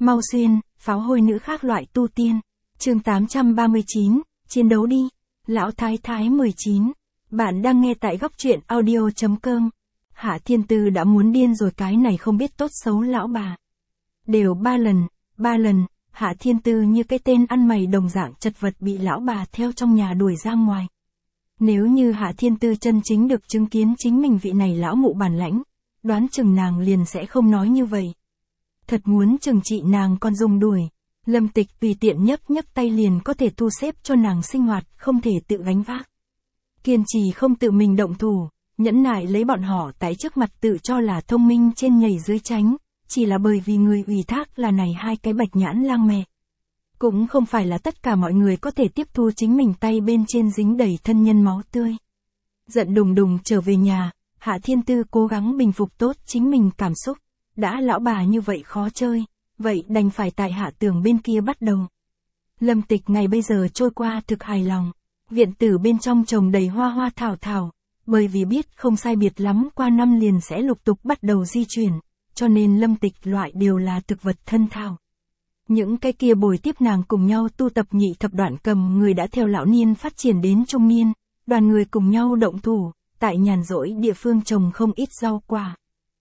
Mau xuyên, pháo hôi nữ khác loại tu tiên. Chương 839, chiến đấu đi. Lão Thái Thái 19. Bạn đang nghe tại góc truyện audio.com. Hạ Thiên Tư đã muốn điên rồi, cái này không biết tốt xấu lão bà. Đều 3 lần, Hạ Thiên Tư như cái tên ăn mày đồng dạng chật vật bị lão bà theo trong nhà đuổi ra ngoài. Nếu như Hạ Thiên Tư chân chính được chứng kiến chính mình vị này lão mụ bản lãnh, đoán chừng nàng liền sẽ không nói như vậy. Thật muốn trừng trị nàng còn dùng đuổi. Lâm Tịch tùy tiện nhấc tay liền có thể thu xếp cho nàng sinh hoạt, không thể tự gánh vác. Kiên trì không tự mình động thủ, nhẫn nại lấy bọn họ tại trước mặt tự cho là thông minh trên nhảy dưới tránh, chỉ là bởi vì người ủy thác là này hai cái bạch nhãn lang mẹ. Cũng không phải là tất cả mọi người có thể tiếp thu chính mình tay bên trên dính đầy thân nhân máu tươi. Giận đùng đùng trở về nhà, Hạ Thiên Tư cố gắng bình phục tốt chính mình cảm xúc. Đã lão bà như vậy khó chơi, vậy đành phải tại Hạ Tường bên kia bắt đầu. Lâm Tịch ngày bây giờ trôi qua thực hài lòng. Viện tử bên trong trồng đầy hoa thảo thảo, bởi vì biết không sai biệt lắm qua năm liền sẽ lục tục bắt đầu di chuyển, cho nên Lâm Tịch loại đều là thực vật thân thảo. Những cái kia bồi tiếp nàng cùng nhau tu tập nhị thập đoạn cầm người đã theo lão niên phát triển đến trung niên, đoàn người cùng nhau động thủ, tại nhàn rỗi địa phương trồng không ít rau quả.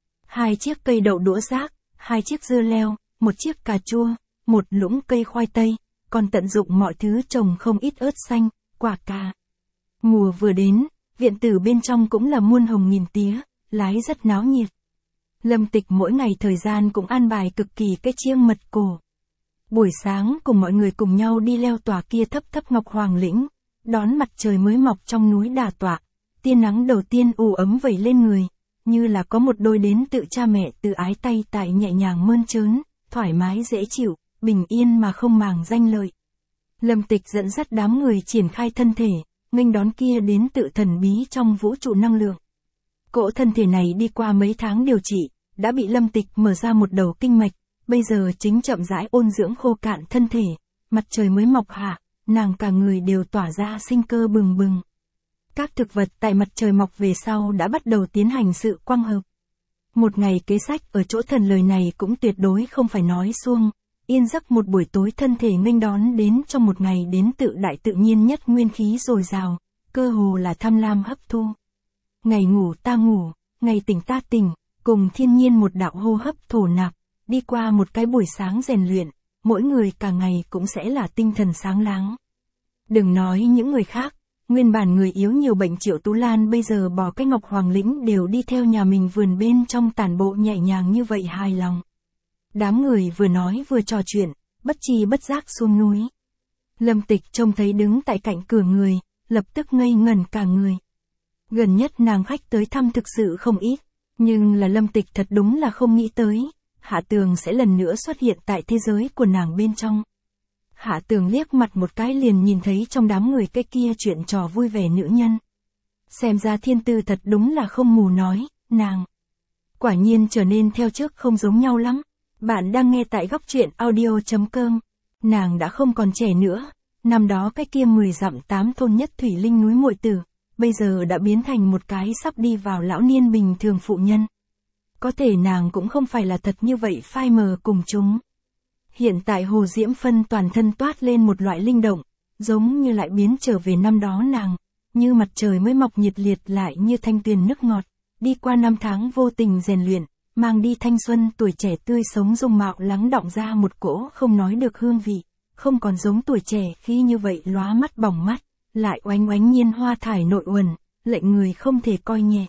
2 chiếc cây đậu đũa rác, 2 chiếc dưa leo, 1 chiếc cà chua, 1 lũng cây khoai tây, còn tận dụng mọi thứ trồng không ít ớt xanh, quả cà. Mùa vừa đến, viện tử bên trong cũng là muôn hồng nghìn tía, lái rất náo nhiệt. Lâm Tịch mỗi ngày thời gian cũng an bài cực kỳ cái chiêng mật cổ. Buổi sáng cùng mọi người cùng nhau đi leo tòa kia thấp Ngọc Hoàng lĩnh, đón mặt trời mới mọc trong núi Đà Tọa, tia nắng đầu tiên u ấm vẩy lên người. Như là có một đôi đến tự cha mẹ từ ái tay tại nhẹ nhàng mơn trớn, thoải mái dễ chịu, bình yên mà không màng danh lợi. Lâm Tịch dẫn dắt đám người triển khai thân thể, nghênh đón kia đến tự thần bí trong vũ trụ năng lượng. Cỗ thân thể này đi qua mấy tháng điều trị, đã bị Lâm Tịch mở ra một đầu kinh mạch, bây giờ chính chậm rãi ôn dưỡng khô cạn thân thể, mặt trời mới mọc hạ, nàng cả người đều tỏa ra sinh cơ bừng bừng. Các thực vật tại mặt trời mọc về sau đã bắt đầu tiến hành sự quang hợp. Một ngày kế sách ở chỗ thần lời này cũng tuyệt đối không phải nói suông, yên giấc một buổi tối thân thể nghênh đón đến trong một ngày đến tự đại tự nhiên nhất nguyên khí dồi dào, cơ hồ là tham lam hấp thu. Ngày ngủ ta ngủ, ngày tỉnh ta tỉnh, cùng thiên nhiên một đạo hô hấp thổ nạp, đi qua một cái buổi sáng rèn luyện, mỗi người cả ngày cũng sẽ là tinh thần sáng láng. Đừng nói những người khác. Nguyên bản người yếu nhiều bệnh Triệu Tú Lan bây giờ bỏ cái Ngọc Hoàng lĩnh đều đi theo nhà mình vườn bên trong tản bộ nhẹ nhàng như vậy hài lòng. Đám người vừa nói vừa trò chuyện, bất tri bất giác xuống núi. Lâm Tịch trông thấy đứng tại cạnh cửa người, lập tức ngây ngẩn cả người. Gần nhất nàng khách tới thăm thực sự không ít, nhưng là Lâm Tịch thật đúng là không nghĩ tới, Hạ Tường sẽ lần nữa xuất hiện tại thế giới của nàng bên trong. Hạ Tường liếc mặt một cái liền nhìn thấy trong đám người cái kia chuyện trò vui vẻ nữ nhân. Xem ra Thiên Tư thật đúng là không mù nói, nàng. Quả nhiên trở nên theo trước không giống nhau lắm. Bạn đang nghe tại góc truyện audio.com. Nàng đã không còn trẻ nữa. Năm đó cái kia 10 dặm 8 thôn nhất thủy linh núi muội tử, bây giờ đã biến thành một cái sắp đi vào lão niên bình thường phụ nhân. Có thể nàng cũng không phải là thật như vậy phai mờ cùng chúng. Hiện tại Hồ Diễm Phân toàn thân toát lên một loại linh động, giống như lại biến trở về năm đó nàng, như mặt trời mới mọc nhiệt liệt lại như thanh tuyền nước ngọt, đi qua năm tháng vô tình rèn luyện, mang đi thanh xuân tuổi trẻ tươi sống dung mạo lắng đọng ra một cỗ không nói được hương vị, không còn giống tuổi trẻ khi như vậy lóa mắt bỏng mắt, lại oánh oánh nhiên hoa thải nội uẩn, lệnh người không thể coi nhẹ.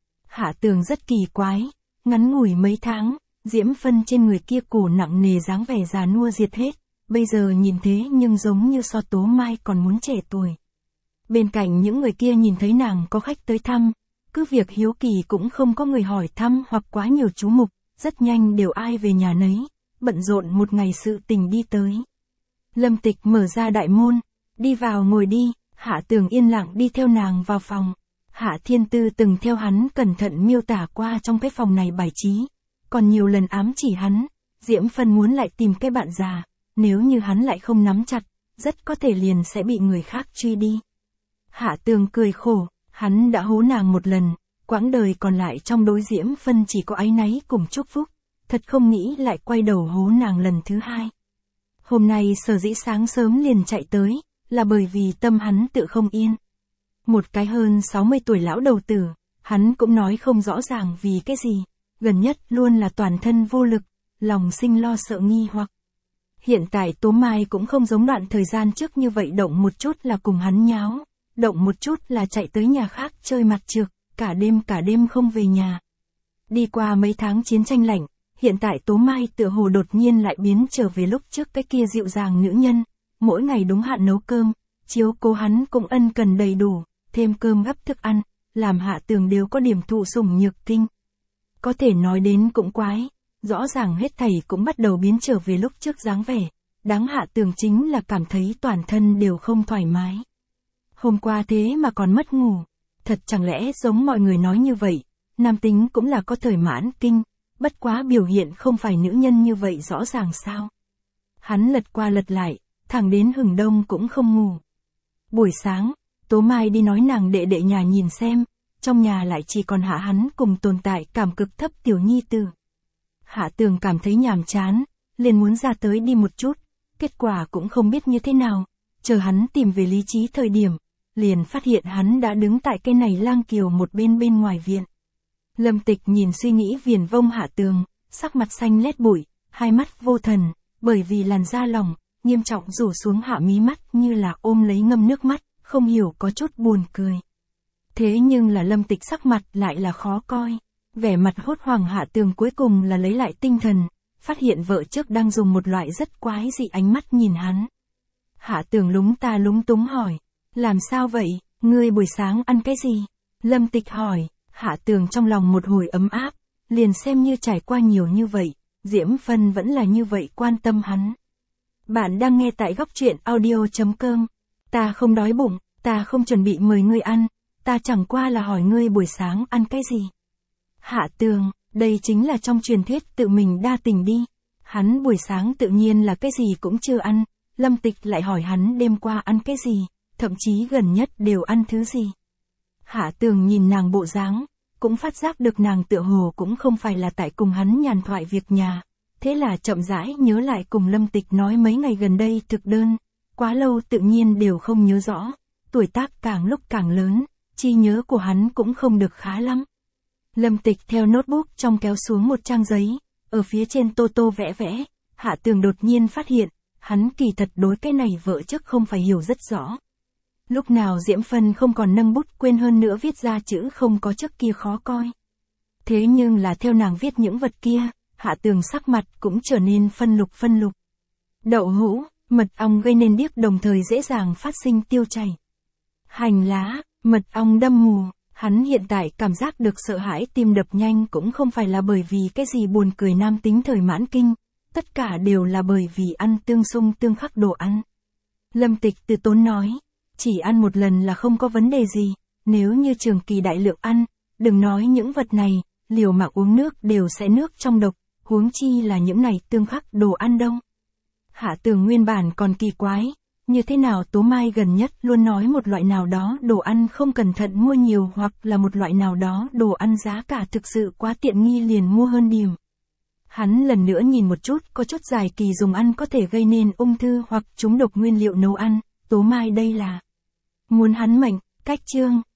Hạ Tường rất kỳ quái, ngắn ngủi mấy tháng. Diễm Phân trên người kia cổ nặng nề dáng vẻ già nua diệt hết, bây giờ nhìn thế nhưng giống như so Tố Mai còn muốn trẻ tuổi. Bên cạnh những người kia nhìn thấy nàng có khách tới thăm, cứ việc hiếu kỳ cũng không có người hỏi thăm hoặc quá nhiều chú mục, rất nhanh đều ai về nhà nấy, bận rộn một ngày sự tình đi tới. Lâm Tịch mở ra đại môn, đi vào ngồi đi, Hạ Tường yên lặng đi theo nàng vào phòng. Hạ Thiên Tư từng theo hắn cẩn thận miêu tả qua trong cái phòng này bài trí. Còn nhiều lần ám chỉ hắn, Diễm Phân muốn lại tìm cái bạn già, nếu như hắn lại không nắm chặt, rất có thể liền sẽ bị người khác truy đi. Hạ Tường cười khổ, hắn đã hố nàng một lần, quãng đời còn lại trong đối Diễm Phân chỉ có áy náy cùng chúc phúc, thật không nghĩ lại quay đầu hố nàng lần thứ hai. Hôm nay sở dĩ sáng sớm liền chạy tới, là bởi vì tâm hắn tự không yên. Một cái hơn 60 tuổi lão đầu tử, hắn cũng nói không rõ ràng vì cái gì, gần nhất luôn là toàn thân vô lực, lòng sinh lo sợ nghi hoặc. Hiện tại Tố Mai cũng không giống đoạn thời gian trước như vậy, động một chút là cùng hắn nháo, động một chút là chạy tới nhà khác chơi mặt trược, cả đêm không về nhà. Đi qua mấy tháng chiến tranh lạnh, hiện tại Tố Mai tựa hồ đột nhiên lại biến trở về lúc trước cái kia dịu dàng nữ nhân, mỗi ngày đúng hạn nấu cơm, chiếu cố hắn cũng ân cần đầy đủ, thêm cơm gấp thức ăn, làm Hạ Tường đều có điểm thụ sủng nhược kinh. Có thể nói đến cũng quái, rõ ràng hết thảy cũng bắt đầu biến trở về lúc trước dáng vẻ, đáng Hạ Tường chính là cảm thấy toàn thân đều không thoải mái. Hôm qua thế mà còn mất ngủ, thật chẳng lẽ giống mọi người nói như vậy, nam tính cũng là có thời mãn kinh, bất quá biểu hiện không phải nữ nhân như vậy rõ ràng sao. Hắn lật qua lật lại, thẳng đến hừng đông cũng không ngủ. Buổi sáng, Tố Mai đi nói nàng đệ đệ nhà nhìn xem, trong nhà lại chỉ còn Hạ hắn cùng tồn tại cảm cực thấp tiểu nhi tử. Hạ Tường cảm thấy nhàm chán, liền muốn ra tới đi một chút, kết quả cũng không biết như thế nào, chờ hắn tìm về lý trí thời điểm, liền phát hiện hắn đã đứng tại cây này lang kiều một bên ngoài viện. Lâm Tịch nhìn suy nghĩ viển vông Hạ Tường, sắc mặt xanh lét bụi, hai mắt vô thần, bởi vì làn da lỏng, nghiêm trọng rủ xuống hạ mí mắt như là ôm lấy ngâm nước mắt, không hiểu có chút buồn cười. Thế nhưng là Lâm Tịch sắc mặt lại là khó coi, vẻ mặt hốt hoảng. Hạ Tường cuối cùng là lấy lại tinh thần, phát hiện vợ trước đang dùng một loại rất quái dị ánh mắt nhìn hắn. Hạ Tường lúng ta lúng túng hỏi, làm sao vậy, ngươi buổi sáng ăn cái gì? Lâm Tịch hỏi. Hạ Tường trong lòng một hồi ấm áp, liền xem như trải qua nhiều như vậy, Diễm Phân vẫn là như vậy quan tâm hắn. Bạn đang nghe tại góc truyện audio.com. Ta không đói bụng, ta không chuẩn bị mời ngươi ăn, ta chẳng qua là hỏi ngươi buổi sáng ăn cái gì. Hạ Tường, đây chính là trong truyền thuyết tự mình đa tình đi. Hắn buổi sáng tự nhiên là cái gì cũng chưa ăn, Lâm Tịch lại hỏi hắn đêm qua ăn cái gì, thậm chí gần nhất đều ăn thứ gì. Hạ Tường nhìn nàng bộ dáng, cũng phát giác được nàng tựa hồ cũng không phải là tại cùng hắn nhàn thoại việc nhà, thế là chậm rãi nhớ lại cùng Lâm Tịch nói mấy ngày gần đây thực đơn, quá lâu tự nhiên đều không nhớ rõ, tuổi tác càng lúc càng lớn, trí nhớ của hắn cũng không được khá lắm. Lâm Tịch theo notebook trong kéo xuống một trang giấy, ở phía trên tô tô vẽ vẽ, Hạ Tường đột nhiên phát hiện, hắn kỳ thật đối cái này vợ trước không phải hiểu rất rõ. Lúc nào Diễm Phân không còn nâng bút quên hơn nữa viết ra chữ không có trước kia khó coi. Thế nhưng là theo nàng viết những vật kia, Hạ Tường sắc mặt cũng trở nên phân lục. Đậu hũ, mật ong gây nên điếc đồng thời dễ dàng phát sinh tiêu chảy. Hành lá, mật ong đâm mù, hắn hiện tại cảm giác được sợ hãi tim đập nhanh cũng không phải là bởi vì cái gì buồn cười nam tính thời mãn kinh, tất cả đều là bởi vì ăn tương xung tương khắc đồ ăn. Lâm Tịch từ tốn nói, chỉ ăn một lần là không có vấn đề gì, nếu như trường kỳ đại lượng ăn, đừng nói những vật này, liều mạng uống nước đều sẽ nước trong độc, huống chi là những này tương khắc đồ ăn đâu. Hạ Tường nguyên bản còn kỳ quái, như thế nào Tố Mai gần nhất luôn nói một loại nào đó đồ ăn không cẩn thận mua nhiều hoặc là một loại nào đó đồ ăn giá cả thực sự quá tiện nghi liền mua hơn điểm. Hắn lần nữa nhìn một chút, có chút dài kỳ dùng ăn có thể gây nên ung thư hoặc trúng độc nguyên liệu nấu ăn, Tố Mai đây là muốn hắn mệnh, cách chương.